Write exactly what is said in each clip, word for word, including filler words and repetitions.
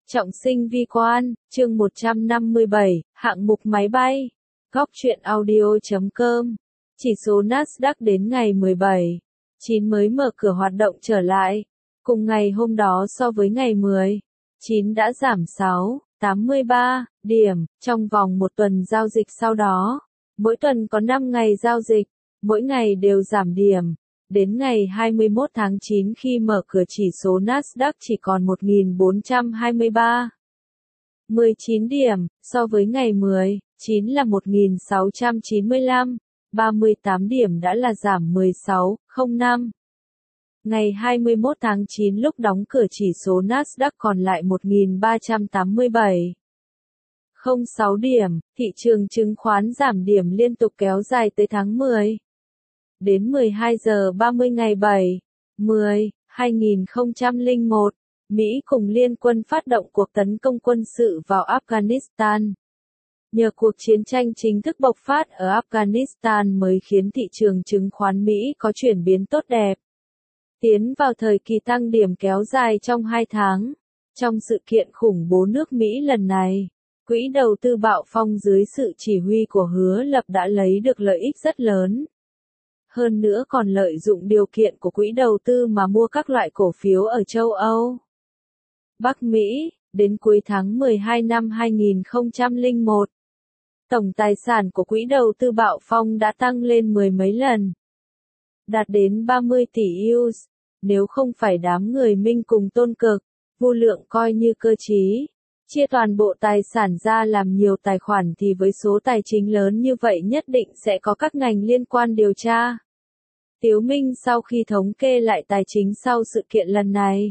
Trọng sinh vi quan, chương một trăm năm mươi bảy, hạng mục máy bay. Góc truyện audio chấm com. Chỉ số Nasdaq đến ngày mười bảy chín mới mở cửa hoạt động trở lại. Cùng ngày hôm đó so với ngày mười chín đã giảm sáu phẩy tám mươi ba điểm, trong vòng một tuần giao dịch sau đó. Mỗi tuần có năm ngày giao dịch, mỗi ngày đều giảm điểm. Đến ngày hai mươi mốt tháng chín khi mở cửa chỉ số Nasdaq chỉ còn một nghìn bốn trăm hai mươi ba phẩy mười chín điểm, so với ngày mười chín là một nghìn sáu trăm chín mươi lăm, ba mươi tám điểm đã là giảm mười sáu phẩy không năm. Ngày hai mươi mốt tháng chín lúc đóng cửa chỉ số Nasdaq còn lại một nghìn ba trăm tám mươi bảy phẩy không sáu điểm, thị trường chứng khoán giảm điểm liên tục kéo dài tới tháng mười. Đến mười hai giờ ba mươi ngày bảy, mười, hai nghìn không trăm lẻ một, Mỹ cùng liên quân phát động cuộc tấn công quân sự vào Afghanistan. Nhờ cuộc chiến tranh chính thức bộc phát ở Afghanistan mới khiến thị trường chứng khoán Mỹ có chuyển biến tốt đẹp. Tiến vào thời kỳ tăng điểm kéo dài trong hai tháng. Trong sự kiện khủng bố nước Mỹ lần này, quỹ đầu tư bạo phong dưới sự chỉ huy của Hứa Lập đã lấy được lợi ích rất lớn. Hơn nữa còn lợi dụng điều kiện của quỹ đầu tư mà mua các loại cổ phiếu ở châu Âu, Bắc Mỹ, đến cuối tháng mười hai năm hai nghìn không trăm lẻ một. Tổng tài sản của quỹ đầu tư bạo phong đã tăng lên mười mấy lần, đạt đến ba mươi tỷ đô la, nếu không phải đám người Minh cùng Tôn Cực, Vu Lượng coi như cơ trí, chia toàn bộ tài sản ra làm nhiều tài khoản thì với số tài chính lớn như vậy nhất định sẽ có các ngành liên quan điều tra. Tiếu Minh sau khi thống kê lại tài chính sau sự kiện lần này,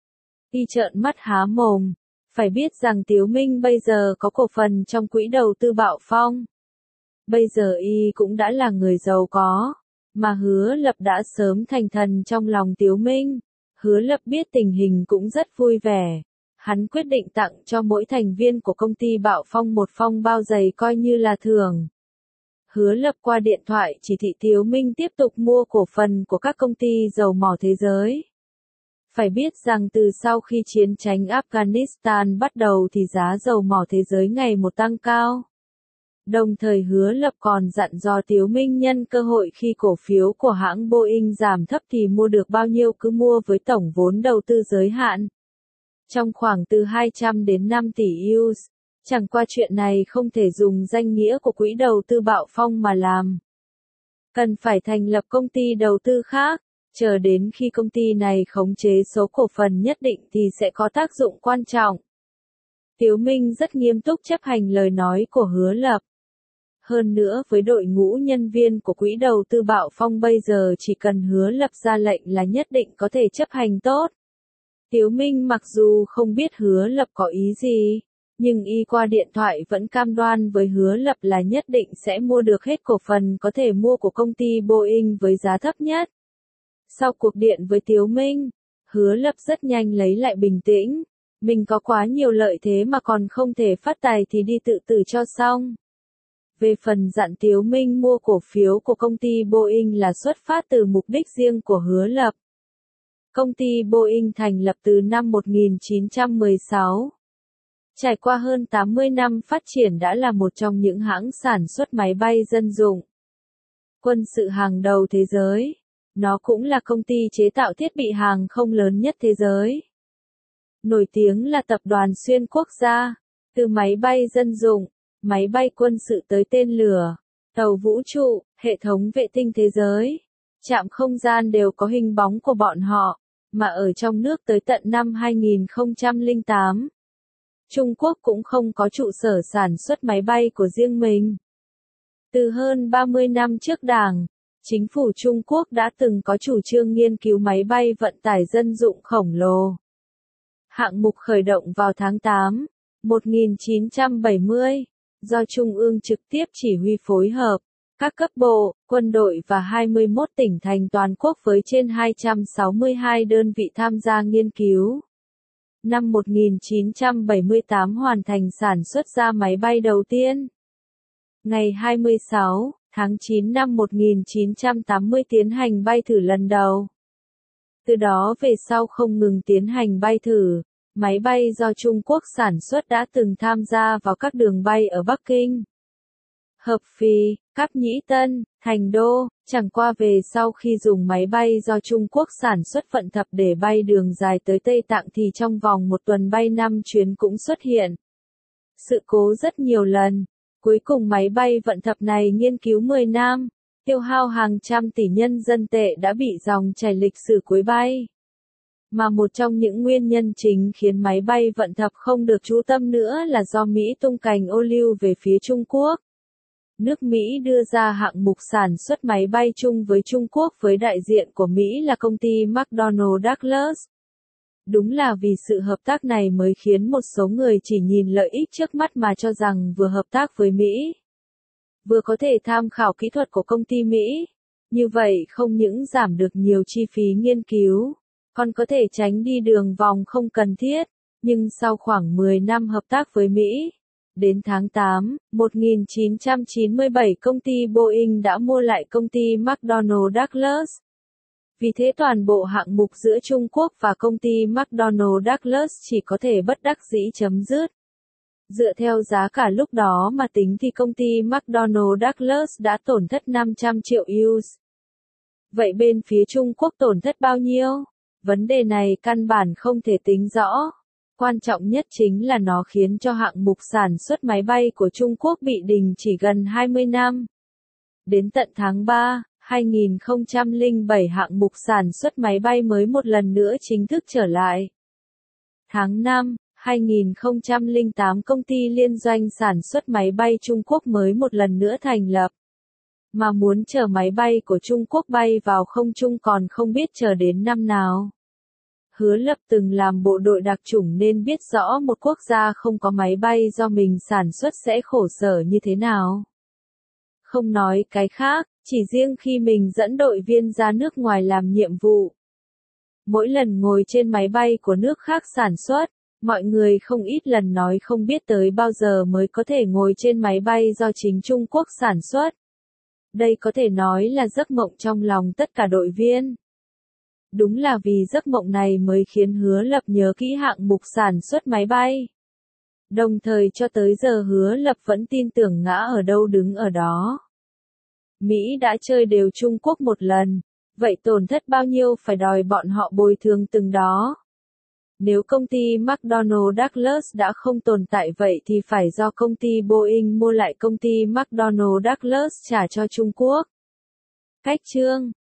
y trợn mắt há mồm, phải biết rằng Tiếu Minh bây giờ có cổ phần trong quỹ đầu tư bạo phong. Bây giờ y cũng đã là người giàu có, mà Hứa Lập đã sớm thành thần trong lòng Tiếu Minh. Hứa Lập biết tình hình cũng rất vui vẻ. Hắn quyết định tặng cho mỗi thành viên của công ty bạo phong một phong bao giày coi như là thưởng. Hứa Lập qua điện thoại chỉ thị Tiếu Minh tiếp tục mua cổ phần của các công ty dầu mỏ thế giới. Phải biết rằng từ sau khi chiến tranh Afghanistan bắt đầu thì giá dầu mỏ thế giới ngày một tăng cao. Đồng thời Hứa Lập còn dặn dò Tiếu Minh nhân cơ hội khi cổ phiếu của hãng Boeing giảm thấp thì mua được bao nhiêu cứ mua với tổng vốn đầu tư giới hạn trong khoảng từ hai trăm đến năm tỷ đô la. Chẳng qua chuyện này không thể dùng danh nghĩa của quỹ đầu tư bạo phong mà làm. Cần phải thành lập công ty đầu tư khác, chờ đến khi công ty này khống chế số cổ phần nhất định thì sẽ có tác dụng quan trọng. Tiếu Minh rất nghiêm túc chấp hành lời nói của Hứa Lập. Hơn nữa với đội ngũ nhân viên của quỹ đầu tư bạo phong bây giờ chỉ cần Hứa Lập ra lệnh là nhất định có thể chấp hành tốt. Tiếu Minh mặc dù không biết Hứa Lập có ý gì, nhưng y qua điện thoại vẫn cam đoan với Hứa Lập là nhất định sẽ mua được hết cổ phần có thể mua của công ty Boeing với giá thấp nhất. Sau cuộc điện với Tiếu Minh, Hứa Lập rất nhanh lấy lại bình tĩnh. Mình có quá nhiều lợi thế mà còn không thể phát tài thì đi tự tử cho xong. Về phần dặn Tiếu Minh mua cổ phiếu của công ty Boeing là xuất phát từ mục đích riêng của Hứa Lập. Công ty Boeing thành lập từ năm một nghìn chín trăm mười sáu. Trải qua hơn tám mươi năm phát triển đã là một trong những hãng sản xuất máy bay dân dụng, quân sự hàng đầu thế giới. Nó cũng là công ty chế tạo thiết bị hàng không lớn nhất thế giới. Nổi tiếng là tập đoàn xuyên quốc gia, từ máy bay dân dụng, máy bay quân sự tới tên lửa, tàu vũ trụ, hệ thống vệ tinh thế giới, trạm không gian đều có hình bóng của bọn họ, mà ở trong nước tới tận năm hai nghìn không trăm lẻ tám. Trung Quốc cũng không có trụ sở sản xuất máy bay của riêng mình. Từ hơn ba mươi năm trước Đảng, Chính phủ Trung Quốc đã từng có chủ trương nghiên cứu máy bay vận tải dân dụng khổng lồ. Hạng mục khởi động vào tháng tám, một nghìn chín trăm bảy mươi, do Trung ương trực tiếp chỉ huy phối hợp, các cấp bộ, quân đội và hai mươi mốt tỉnh thành toàn quốc với trên hai trăm sáu mươi hai đơn vị tham gia nghiên cứu. Năm một nghìn chín trăm bảy mươi tám hoàn thành sản xuất ra máy bay đầu tiên. Ngày hai mươi sáu tháng chín năm một nghìn chín trăm tám mươi tiến hành bay thử lần đầu. Từ đó về sau không ngừng tiến hành bay thử, máy bay do Trung Quốc sản xuất đã từng tham gia vào các đường bay ở Bắc Kinh, Hợp Phì, Cáp Nhĩ Tân, Thành Đô, chẳng qua về sau khi dùng máy bay do Trung Quốc sản xuất vận thập để bay đường dài tới Tây Tạng thì trong vòng một tuần bay năm chuyến cũng xuất hiện sự cố rất nhiều lần. Cuối cùng máy bay vận thập này nghiên cứu mười năm, tiêu hao hàng trăm tỷ nhân dân tệ đã bị dòng chảy lịch sử cuối bay. Mà một trong những nguyên nhân chính khiến máy bay vận thập không được chú tâm nữa là do Mỹ tung cành ô liu về phía Trung Quốc. Nước Mỹ đưa ra hạng mục sản xuất máy bay chung với Trung Quốc với đại diện của Mỹ là công ty McDonnell Douglas. Đúng là vì sự hợp tác này mới khiến một số người chỉ nhìn lợi ích trước mắt mà cho rằng vừa hợp tác với Mỹ, vừa có thể tham khảo kỹ thuật của công ty Mỹ. Như vậy không những giảm được nhiều chi phí nghiên cứu, còn có thể tránh đi đường vòng không cần thiết. Nhưng sau khoảng mười năm hợp tác với Mỹ, đến tháng tám, một nghìn chín trăm chín mươi bảy công ty Boeing đã mua lại công ty McDonnell Douglas. Vì thế toàn bộ hạng mục giữa Trung Quốc và công ty McDonnell Douglas chỉ có thể bất đắc dĩ chấm dứt. Dựa theo giá cả lúc đó mà tính thì công ty McDonnell Douglas đã tổn thất năm trăm triệu đô la. Vậy bên phía Trung Quốc tổn thất bao nhiêu? Vấn đề này căn bản không thể tính rõ. Quan trọng nhất chính là nó khiến cho hạng mục sản xuất máy bay của Trung Quốc bị đình chỉ gần hai mươi năm. Đến tận tháng ba, hai nghìn không trăm lẻ bảy hạng mục sản xuất máy bay mới một lần nữa chính thức trở lại. Tháng năm, hai nghìn không trăm lẻ tám công ty liên doanh sản xuất máy bay Trung Quốc mới một lần nữa thành lập. Mà muốn chờ máy bay của Trung Quốc bay vào không trung còn không biết chờ đến năm nào. Hứa Lập từng làm bộ đội đặc chủng nên biết rõ một quốc gia không có máy bay do mình sản xuất sẽ khổ sở như thế nào. Không nói cái khác, chỉ riêng khi mình dẫn đội viên ra nước ngoài làm nhiệm vụ. Mỗi lần ngồi trên máy bay của nước khác sản xuất, mọi người không ít lần nói không biết tới bao giờ mới có thể ngồi trên máy bay do chính Trung Quốc sản xuất. Đây có thể nói là giấc mộng trong lòng tất cả đội viên. Đúng là vì giấc mộng này mới khiến Hứa Lập nhớ kỹ hạng mục sản xuất máy bay. Đồng thời cho tới giờ Hứa Lập vẫn tin tưởng ngã ở đâu đứng ở đó. Mỹ đã chơi đều Trung Quốc một lần, vậy tổn thất bao nhiêu phải đòi bọn họ bồi thường từng đó. Nếu công ty McDonnell Douglas đã không tồn tại vậy thì phải do công ty Boeing mua lại công ty McDonnell Douglas trả cho Trung Quốc. Cách chương